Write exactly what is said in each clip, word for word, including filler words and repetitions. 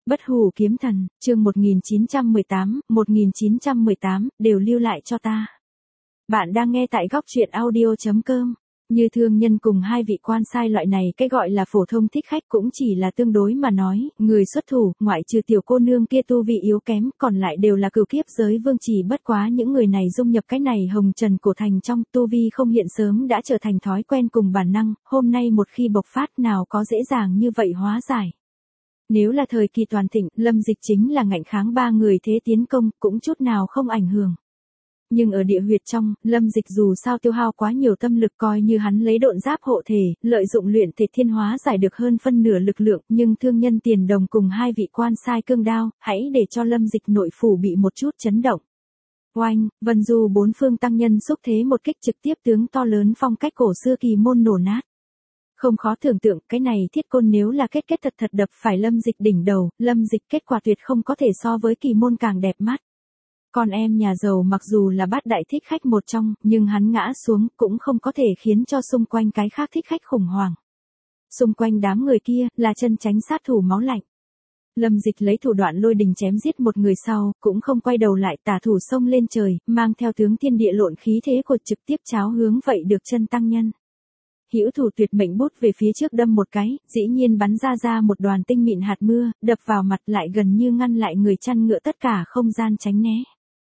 Bất hủ kiếm thần, chương một nghìn chín trăm mười tám, một nghìn chín trăm mười tám, đều lưu lại cho ta. Bạn đang nghe tại góc truyện audio chấm com. Như thương nhân cùng hai vị quan sai loại này cái gọi là phổ thông thích khách cũng chỉ là tương đối mà nói, người xuất thủ, ngoại trừ tiểu cô nương kia tu vị yếu kém, còn lại đều là cửu kiếp giới vương, chỉ bất quá những người này dung nhập cái này hồng trần cổ thành trong, tu vi không hiện sớm đã trở thành thói quen cùng bản năng, hôm nay một khi bộc phát nào có dễ dàng như vậy hóa giải. Nếu là thời kỳ toàn thịnh, Lâm Dịch chính là ngạnh kháng ba người thế tiến công, cũng chút nào không ảnh hưởng. Nhưng ở địa huyệt trong, Lâm Dịch dù sao tiêu hao quá nhiều tâm lực, coi như hắn lấy độn giáp hộ thể, lợi dụng luyện thể thiên hóa giải được hơn phân nửa lực lượng, nhưng thương nhân tiền đồng cùng hai vị quan sai cương đao, hãy để cho Lâm Dịch nội phủ bị một chút chấn động. Oanh, Vân Du bốn phương tăng nhân xúc thế một kích trực tiếp tướng to lớn phong cách cổ xưa kỳ môn nổ nát. Không khó tưởng tượng, cái này thiết côn nếu là kết kết thật thật đập phải Lâm Dịch đỉnh đầu, Lâm Dịch kết quả tuyệt không có thể so với kỳ môn càng đẹp mắt. Con em nhà giàu mặc dù là bát đại thích khách một trong, nhưng hắn ngã xuống cũng không có thể khiến cho xung quanh cái khác thích khách khủng hoảng. Xung quanh đám người kia là chân chánh sát thủ máu lạnh. Lâm Dịch lấy thủ đoạn lôi đình chém giết một người sau, cũng không quay đầu lại, tả thủ xông lên trời, mang theo tướng thiên địa lộn khí thế của trực tiếp cháo hướng vậy được chân tăng nhân. Hữu thủ tuyệt mệnh bút về phía trước đâm một cái, dĩ nhiên bắn ra ra một đoàn tinh mịn hạt mưa, đập vào mặt lại gần như ngăn lại người chăn ngựa tất cả không gian tránh né.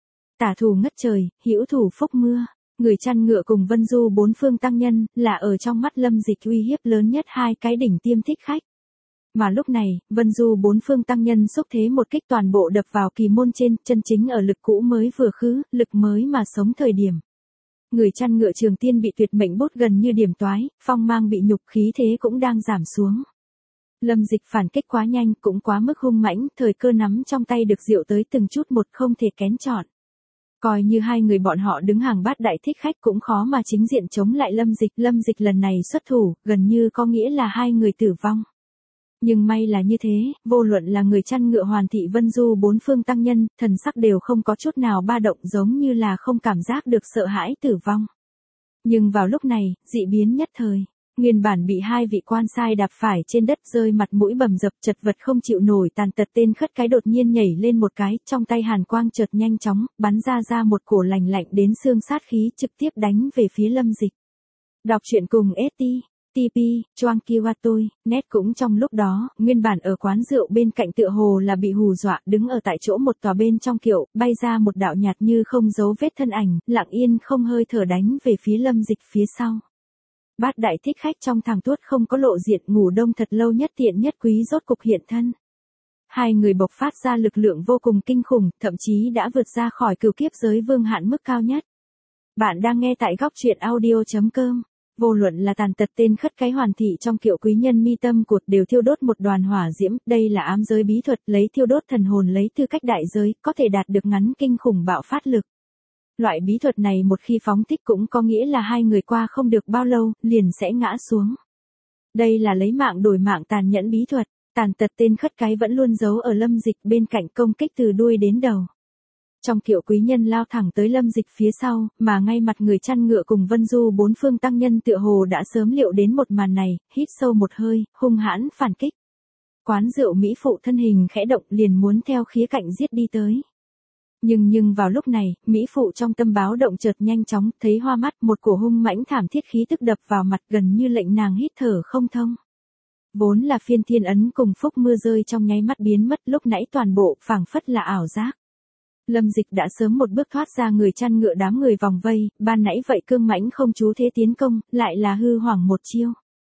Tả thủ ngất trời, hữu thủ phúc mưa, người chăn ngựa cùng Vân Du bốn phương tăng nhân, là ở trong mắt Lâm Dịch uy hiếp lớn nhất hai cái đỉnh tiêm thích khách. Mà lúc này, Vân Du bốn phương tăng nhân xúc thế một kích toàn bộ đập vào kỳ môn trên, chân chính ở lực cũ mới vừa khứ, lực mới mà sống thời điểm. Người chăn ngựa Trường Tiên bị tuyệt mệnh bút gần như điểm toái, phong mang bị nhục, khí thế cũng đang giảm xuống. Lâm Dịch phản kích quá nhanh, cũng quá mức hung mãnh, thời cơ nắm trong tay được diệu tới từng chút một không thể kén chọn. Coi như hai người bọn họ đứng hàng bát đại thích khách cũng khó mà chính diện chống lại Lâm Dịch. Lâm Dịch lần này xuất thủ, gần như có nghĩa là hai người tử vong. Nhưng may là như thế, vô luận là người chăn ngựa Hoàn Thị Vân Du bốn phương tăng nhân, thần sắc đều không có chút nào ba động, giống như là không cảm giác được sợ hãi tử vong. Nhưng vào lúc này, dị biến nhất thời. Nguyên bản bị hai vị quan sai đạp phải trên đất rơi mặt mũi bầm dập chật vật không chịu nổi tàn tật tên khất cái đột nhiên nhảy lên một cái, trong tay hàn quang chợt nhanh chóng, bắn ra ra một cổ lành lạnh đến xương sát khí trực tiếp đánh về phía Lâm Dịch. Đọc truyện cùng ét tê, tê pê, Choang Kiwa tôi, net cũng trong lúc đó, nguyên bản ở quán rượu bên cạnh tựa hồ là bị hù dọa, đứng ở tại chỗ một tòa bên trong kiệu, bay ra một đạo nhạt như không dấu vết thân ảnh, lặng yên không hơi thở đánh về phía Lâm Dịch phía sau. Bát đại thích khách trong thằng tuốt không có lộ diện, ngủ đông thật lâu nhất tiện nhất quý rốt cục hiện thân. Hai người bộc phát ra lực lượng vô cùng kinh khủng, thậm chí đã vượt ra khỏi cửu kiếp giới vương hạn mức cao nhất. Bạn đang nghe tại góc truyện audio chấm com. Vô luận là tàn tật tên khất cái Hoàn Thị trong kiệu quý nhân mi tâm cột đều thiêu đốt một đoàn hỏa diễm, đây là ám giới bí thuật, lấy thiêu đốt thần hồn lấy tư cách đại giới, có thể đạt được ngắn kinh khủng bạo phát lực. Loại bí thuật này một khi phóng thích cũng có nghĩa là hai người qua không được bao lâu, liền sẽ ngã xuống. Đây là lấy mạng đổi mạng tàn nhẫn bí thuật, tàn tật tên khất cái vẫn luôn giấu ở Lâm Dịch bên cạnh công kích từ đuôi đến đầu. Trong kiệu quý nhân lao thẳng tới Lâm Dịch phía sau, mà ngay mặt người chăn ngựa cùng Vân Du bốn phương tăng nhân tựa hồ đã sớm liệu đến một màn này, hít sâu một hơi, hung hãn phản kích. Quán rượu mỹ phụ thân hình khẽ động liền muốn theo khía cạnh giết đi tới. Nhưng nhưng vào lúc này, mỹ phụ trong tâm báo động chợt nhanh chóng, thấy hoa mắt, một cổ hung mãnh thảm thiết khí tức đập vào mặt gần như lệnh nàng hít thở không thông. Vốn là phiên thiên ấn cùng phúc mưa rơi trong nháy mắt biến mất, lúc nãy toàn bộ phảng phất là ảo giác. Lâm Dịch đã sớm một bước thoát ra người chăn ngựa đám người vòng vây, ban nãy vậy cương mãnh không chú thế tiến công, lại là hư hoảng một chiêu.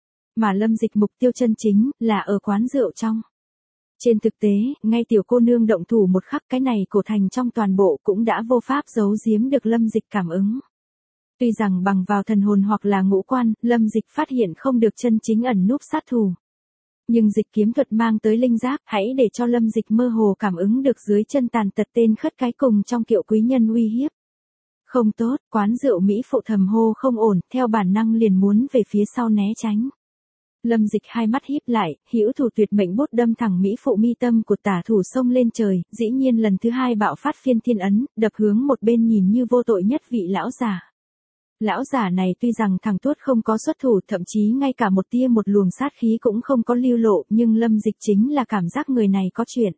Mà Lâm Dịch mục tiêu chân chính, là ở quán rượu trong. Trên thực tế, ngay tiểu cô nương động thủ một khắc cái này cổ thành trong toàn bộ cũng đã vô pháp giấu giếm được Lâm Dịch cảm ứng. Tuy rằng bằng vào thần hồn hoặc là ngũ quan, Lâm Dịch phát hiện không được chân chính ẩn núp sát thủ. Nhưng dịch kiếm thuật mang tới linh giác, hãy để cho Lâm Dịch mơ hồ cảm ứng được dưới chân tàn tật tên khất cái cùng trong kiệu quý nhân uy hiếp. Không tốt, quán rượu mỹ phụ thầm hô không ổn, theo bản năng liền muốn về phía sau né tránh. Lâm Dịch hai mắt híp lại, hữu thủ tuyệt mệnh bút đâm thẳng mỹ phụ mi tâm của tả thủ xông lên trời, dĩ nhiên lần thứ hai bạo phát phiên thiên ấn, đập hướng một bên nhìn như vô tội nhất vị lão già. Lão giả này tuy rằng thằng Tuốt không có xuất thủ, thậm chí ngay cả một tia một luồng sát khí cũng không có lưu lộ, nhưng Lâm Dịch chính là cảm giác người này có chuyện.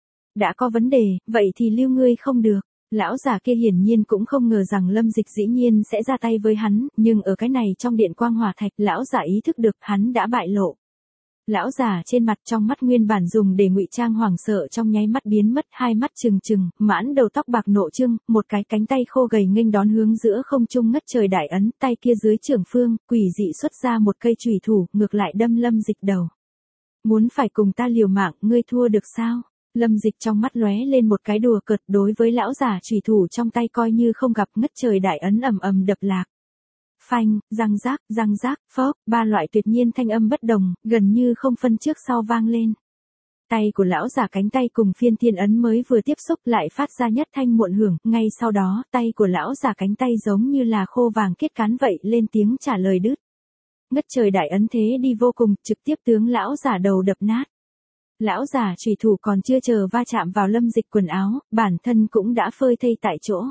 Đã có vấn đề, vậy thì lưu ngươi không được. Lão giả kia hiển nhiên cũng không ngờ rằng Lâm Dịch dĩ nhiên sẽ ra tay với hắn, nhưng ở cái này trong điện quang hỏa thạch, lão giả ý thức được hắn đã bại lộ. Lão giả trên mặt trong mắt nguyên bản dùng để ngụy trang hoảng sợ trong nháy mắt biến mất, hai mắt trừng trừng, mãn đầu tóc bạc nộ trưng, một cái cánh tay khô gầy nghênh đón hướng giữa không trung ngất trời đại ấn, tay kia dưới trưởng phương, quỷ dị xuất ra một cây chùy thủ, ngược lại đâm Lâm Dịch đầu. Muốn phải cùng ta liều mạng, ngươi thua được sao? Lâm Dịch trong mắt lóe lên một cái đùa cợt, đối với lão giả chùy thủ trong tay coi như không gặp, ngất trời đại ấn ầm ầm đập lạc. Phanh, răng rác, răng rác, phốc, ba loại tuyệt nhiên thanh âm bất đồng, gần như không phân trước sau vang lên. Tay của lão giả cánh tay cùng phiên thiên ấn mới vừa tiếp xúc lại phát ra nhất thanh muộn hưởng, ngay sau đó tay của lão giả cánh tay giống như là khô vàng kết cán vậy lên tiếng trả lời đứt. Ngất trời đại ấn thế đi vô cùng, trực tiếp tướng lão giả đầu đập nát. Lão giả chùy thủ còn chưa chờ va chạm vào Lâm Dịch quần áo, bản thân cũng đã phơi thây tại chỗ.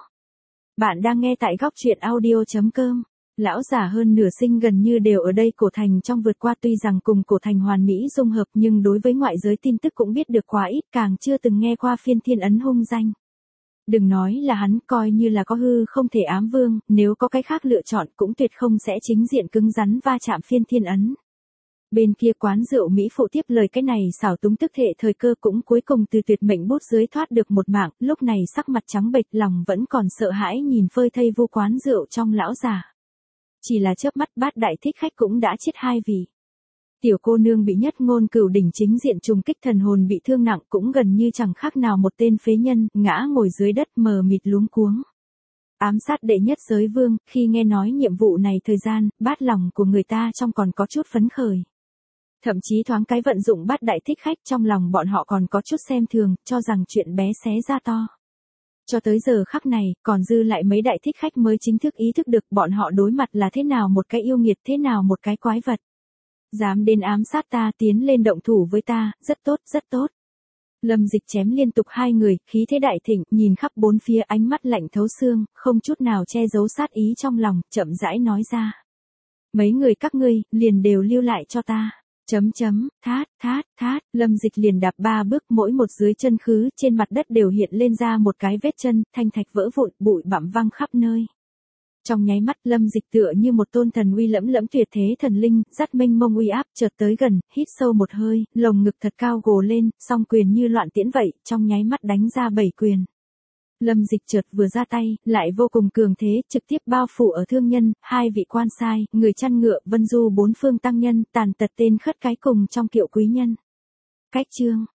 Bạn đang nghe tại góc truyện audio chấm com. Lão giả hơn nửa sinh gần như đều ở đây cổ thành trong vượt qua, tuy rằng cùng cổ thành hoàn mỹ dung hợp nhưng đối với ngoại giới tin tức cũng biết được quá ít, càng chưa từng nghe qua phiên thiên ấn hung danh. Đừng nói là hắn, coi như là có hư không thể ám vương, nếu có cái khác lựa chọn cũng tuyệt không sẽ chính diện cứng rắn va chạm phiên thiên ấn. Bên kia quán rượu Mỹ phụ tiếp lời cái này xảo túng tức thể thời cơ cũng cuối cùng từ tuyệt mệnh bút dưới thoát được một mạng, lúc này sắc mặt trắng bệch, lòng vẫn còn sợ hãi nhìn phơi thây vô quán rượu trong lão già. Chỉ là chớp mắt Bát Đại Thích Khách cũng đã chết hai vị. Tiểu cô nương bị Nhất Ngôn Cửu đỉnh chính diện trùng kích thần hồn bị thương nặng cũng gần như chẳng khác nào một tên phế nhân, ngã ngồi dưới đất mờ mịt luống cuống. Ám sát đệ nhất giới vương, khi nghe nói nhiệm vụ này thời gian, bát lòng của người ta trong còn có chút phấn khởi. Thậm chí thoáng cái vận dụng Bát Đại Thích Khách, trong lòng bọn họ còn có chút xem thường, cho rằng chuyện bé xé ra to. Cho tới giờ khắc này, còn dư lại mấy đại thích khách mới chính thức ý thức được bọn họ đối mặt là thế nào một cái yêu nghiệt, thế nào một cái quái vật. Dám đến ám sát ta, tiến lên động thủ với ta, rất tốt, rất tốt. Lâm Dịch chém liên tục hai người, khí thế đại thịnh, nhìn khắp bốn phía, ánh mắt lạnh thấu xương, không chút nào che giấu sát ý trong lòng, chậm rãi nói ra. Mấy người các ngươi, liền đều lưu lại cho ta. Chấm chấm, thát, thát, thát, Lâm Dịch liền đạp ba bước, mỗi một dưới chân khứ, trên mặt đất đều hiện lên ra một cái vết chân, thanh thạch vỡ vụn, bụi bặm văng khắp nơi. Trong nháy mắt Lâm Dịch tựa như một tôn thần uy lẫm lẫm tuyệt thế thần linh, dắt mênh mông uy áp chợt tới gần, hít sâu một hơi, lồng ngực thật cao gồ lên, song quyền như loạn tiễn vậy, trong nháy mắt đánh ra bảy quyền. Lâm Dịch chợt vừa ra tay, lại vô cùng cường thế, trực tiếp bao phủ ở thương nhân, hai vị quan sai, người chăn ngựa, vân du bốn phương tăng nhân, tàn tật tên khất cái cùng trong kiệu quý nhân. Cách chương